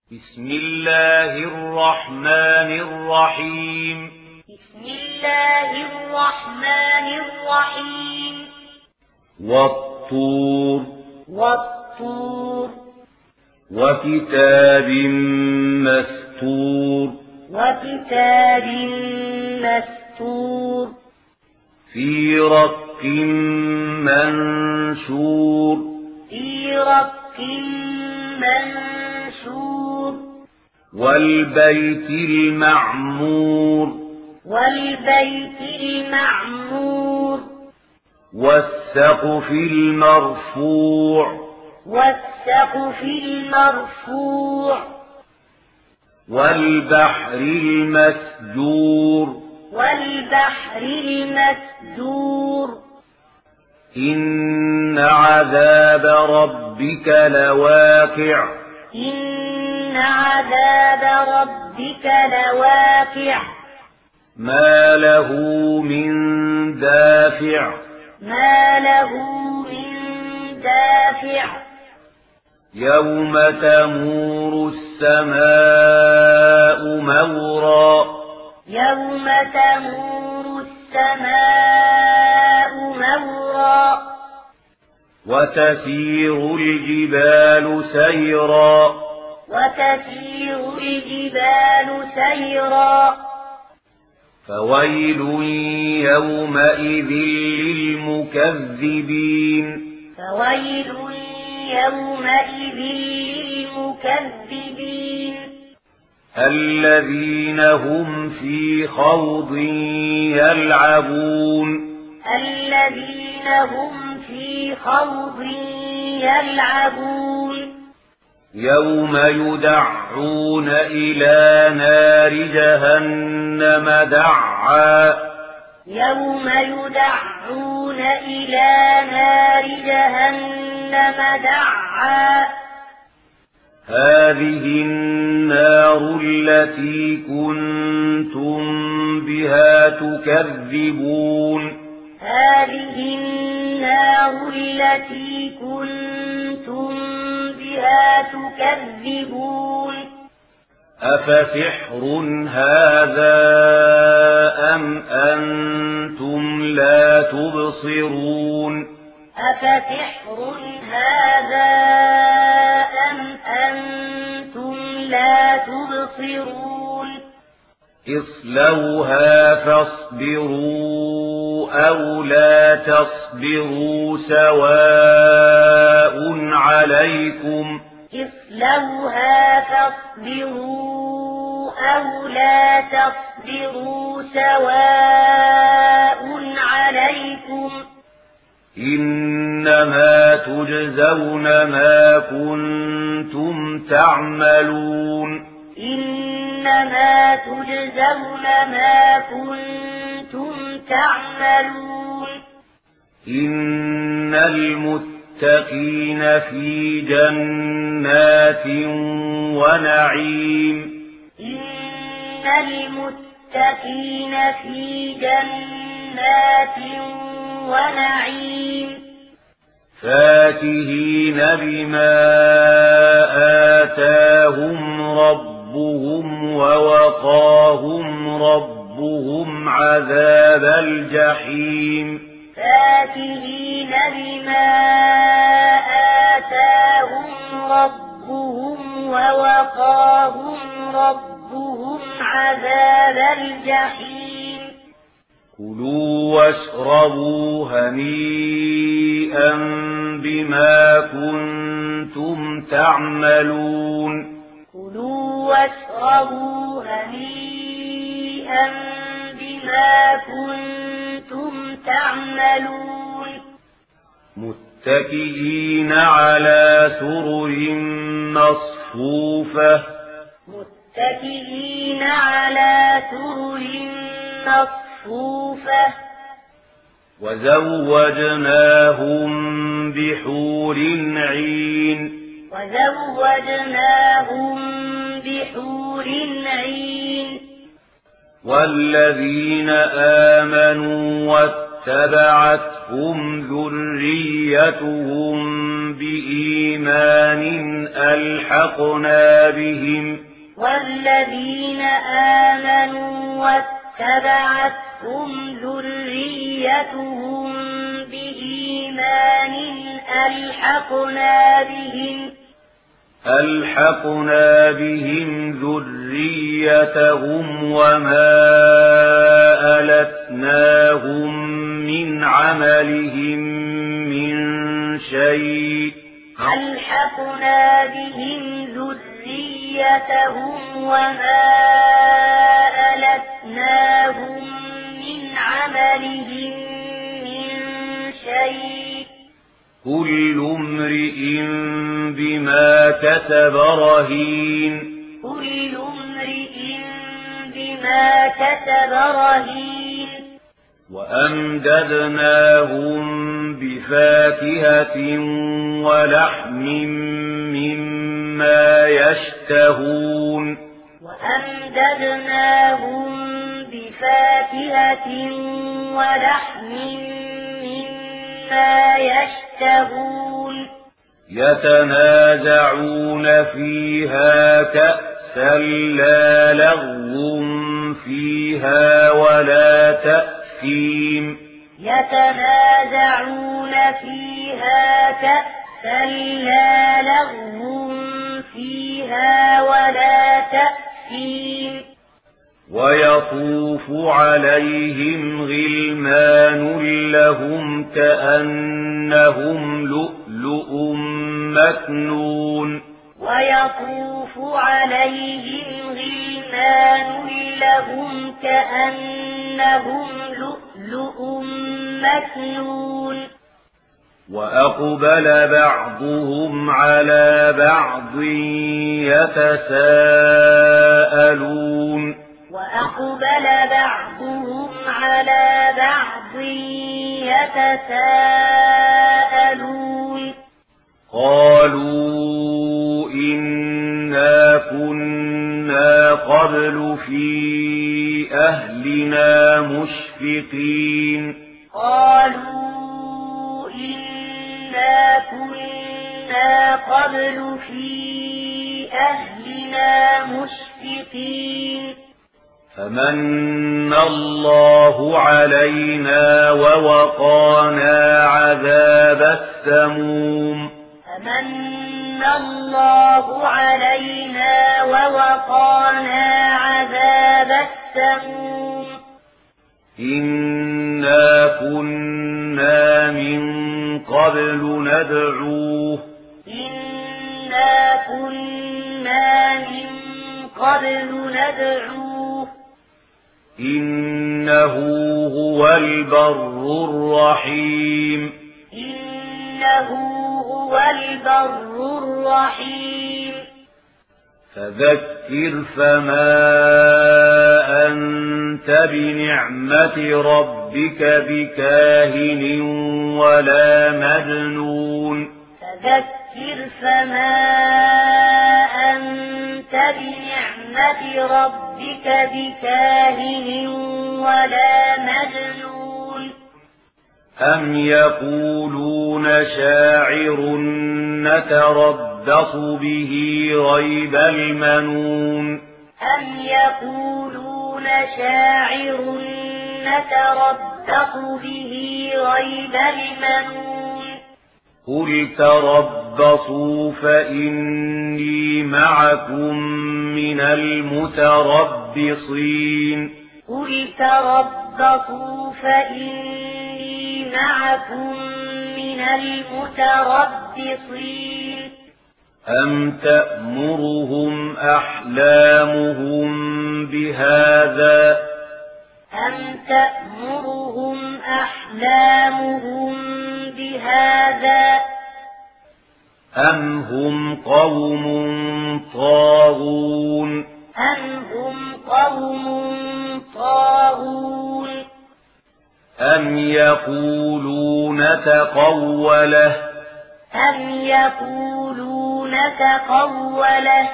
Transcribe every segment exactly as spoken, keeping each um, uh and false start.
بسم الله الرحمن الرحيم بسم الله الرحمن الرحيم والطور والطور وكتاب مسطور وكتاب مسطور في رق منشور في رق منشور والبيت المعمور والبيت المعمور والسقف المرفوع والسقف المرفوع والبحر المسجور والبحر المسجور إن عذاب ربك لواقع إن عذاب ربك لواقع ما له من دافع ما له من دافع يوم تمور السماء مورا يوم تمور السماء مورا وتسير الجبال سيرا وتسير الجبال سيرا فويل يومئذ للمكذبين فويل يومئذ للمكذبين الذين هم في خوض يلعبون الذين هم في خوض يلعبون يوم يدعون إلى نار جهنم دعا يوم يدعون إلى نار جهنم دعا هذه النار التي كنتم بها تكذبون هذه النار التي كنتم بها تكذبون أفسحر هذا أم أنتم لا تبصرون أفسحر هذا أم أنتم لا تبصرون اصلوها فاصبروا أو لا تصبروا سواء عليكم اصلوها فاصبروا أو لا تصبروا سواء عليكم إنما تجزون ما كنتم تعملون إنما تجزون ما كنتم تعملون إن المتقين في جنات ونعيم إن المتقين في جنات ونعيم فاكهين بما آتاهم ربهم ووقاهم ربهم عذاب الجحيم فاكهين بما آتاهم ربهم ووقاهم ربهم عذاب الجحيم كلوا واشربوا هنيئا بما كنتم تعملون كلوا واشربوا هنيئا بما كنتم تعملون متكئين على سرر مصفوفة متكئين على سرر مصفوفة وزوجناهم بحور عين وزوجناهم بحور عين والذين آمنوا واتبعتهم تبعتهم ذريتهم بإيمان ألحقنا بهم والذين آمنوا واتبعتهم ذريتهم بإيمان ألحقنا بهم ألحقنا بهم ذريتهم وما ألتناهم من عملهم من شيء ألحقنا بهم ذريتهم وما ألتناهم من عملهم من شيء كل امرئ بما كسب رهين كل امرئ بما كسب رهين وأمددناهم بفاكهة ولحم مما يشتهون وأمددناهم بفاكهة ولحم مما يشتهون يتنازعون فيها كأسا لا لغو فيها ولا تأثيم يتنازعون فيها كأسا لا لغو فيها ولا تأثيم ويطوف عليهم غلمان لهم كأنهم لؤلؤ مكنون ويطوف عليهم غلمان لهم كأنهم لؤلؤ مكنون وأقبل بعضهم على بعض يتساءلون وأقبل بعضهم على بعض يتساءلون قالوا إنا كنا قبل في أهلنا مشفقين قالوا إنا كنا قبل في أهلنا مشفقين فمن الله علينا ووقانا عذاب السموم فمن الله علينا ووقانا عذاب السموم إنا كنا من قبل ندعوه إنا كنا من قبل ندعوه إنه هو البر الرحيم إنه هو البر الرحيم فذكر فما أنت بنعمة ربك بكاهن ولا مجنون فذكر فما أنت بنعمة ربك بكاهن ولا مجنون أم يقولون شاعر نتربص به ريب المنون أم يقولون شاعر نتربص به ريب المنون قل تربصوا فإني معكم من المتربصين قل تربصوا فإني معكم من المتربصين أم تأمرهم أحلامهم بهذا أم تأمرهم أحلامهم بهذا أم هم قوم طاغون أم هم قوم طاغون أم يقولون تقوله أم يقولون تقوله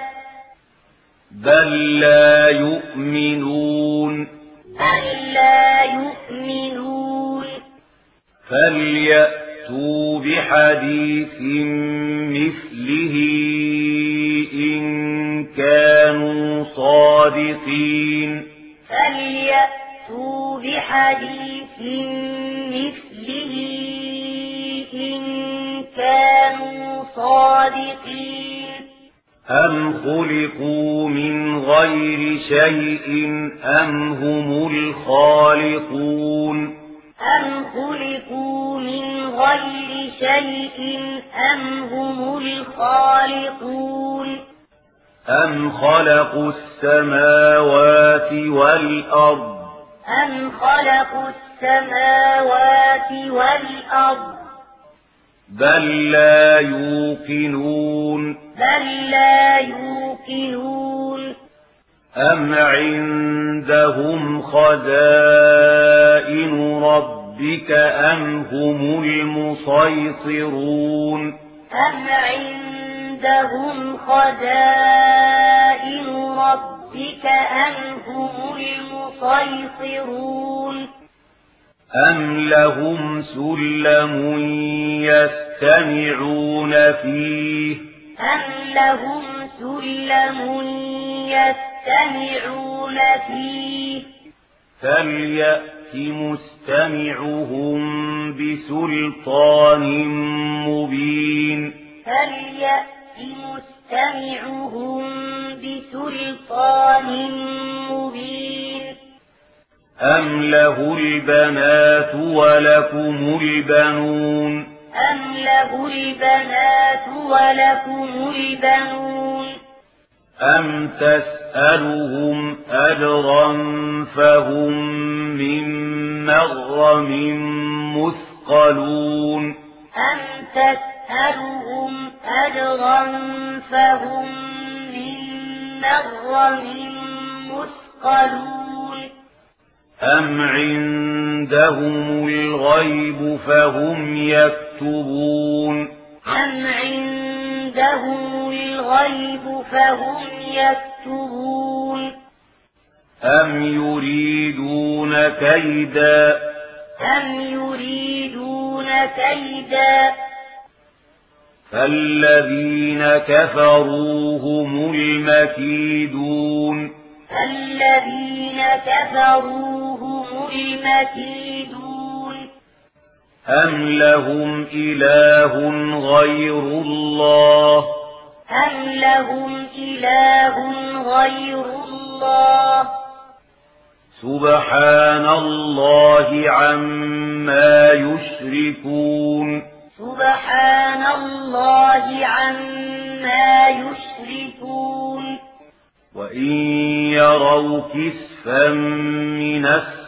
بل لا يؤمنون بل لا يؤمنون فليأتوا بحديث مثله إن كانوا صادقين فليأتوا بحديث مثله إن كانوا صادقين أم خلقوا من غير شيء أم هم الخالقون أم خلقوا من غير شيء أم هم الخالقون أم خلقوا السماوات والأرض أم خلقوا السماوات والأرض بل لا يوقنون بل لا يوقنون أم عندهم خزائن ربك أم هم المسيطرون أم عندهم خزائن ربك أم هم المسيطرون أم لهم سلم يستمعون فيه أم لهم سلم يستمعون فيه فليأت مستمعهم بسلطان مبين فليأت مستمعهم بسلطان مبين أم له البنات ولكم البنون أم له البنات ولكم البنون أم تسألهم أجرا فهم من مغرم مثقلون أم تسألهم أجرا فهم من مغرم مثقلون أم عندهم الغيب فهم يكتبون أم عندهم الغيب فهم يكتبون أم يريدون كيدا أم يريدون كيدا فالذين كفروا هم المكيدون الذين كفروا هم المكيدون أم لهم إله غير الله أم لهم إله غير الله سبحان الله عما يشركون سبحان الله عما يشركون وإن يروا كسفا من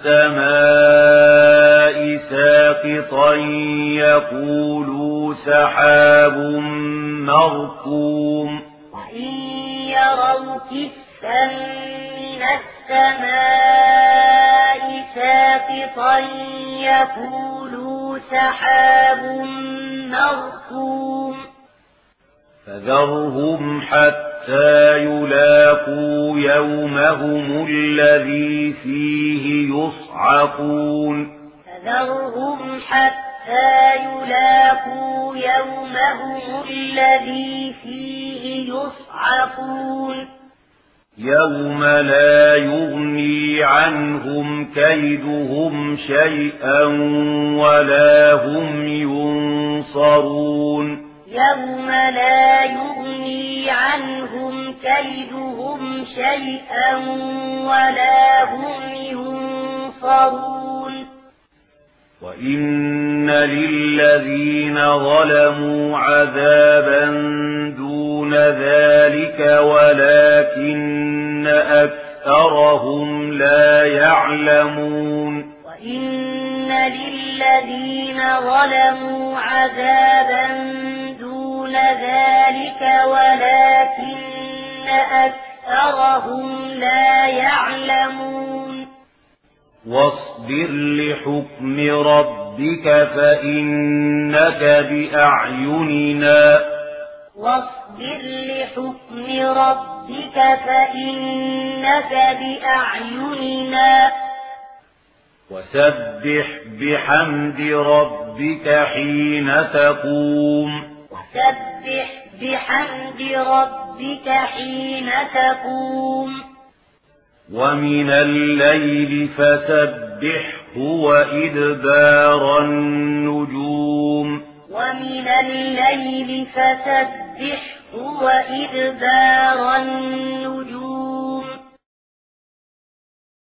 السماء ساقطا يقولوا سحاب مركوم وإن يروا كسفا من السماء ساقطا يقولوا سحاب مركوم فذرهم حتى يلاقوا يومهم الذي فيه يصعقون فذرهم حتى يلاقوا يومهم الذي فيه يصعقون يوم لا يغني عنهم كيدهم شيئا ولا هم ينصرون يوم لا يغني عنهم كيدهم شيئا ولا هم ينصرون وإن للذين ظلموا عذابا دون ذلك ولكن أكثرهم لا يعلمون وإن للذين ظلموا عذابا دون ذلك ولكن أكثرهم لا يعلمون واصبر لحكم ربك فإنك بأعيننا واصبر لحكم ربك فإنك بأعيننا وسبح بحمد ربك ربك حين تقوم وسبح بحمد ربك حين تقوم ومن الليل فسبحه وإدبار النجوم ومن الليل فسبحه وإدبار النجوم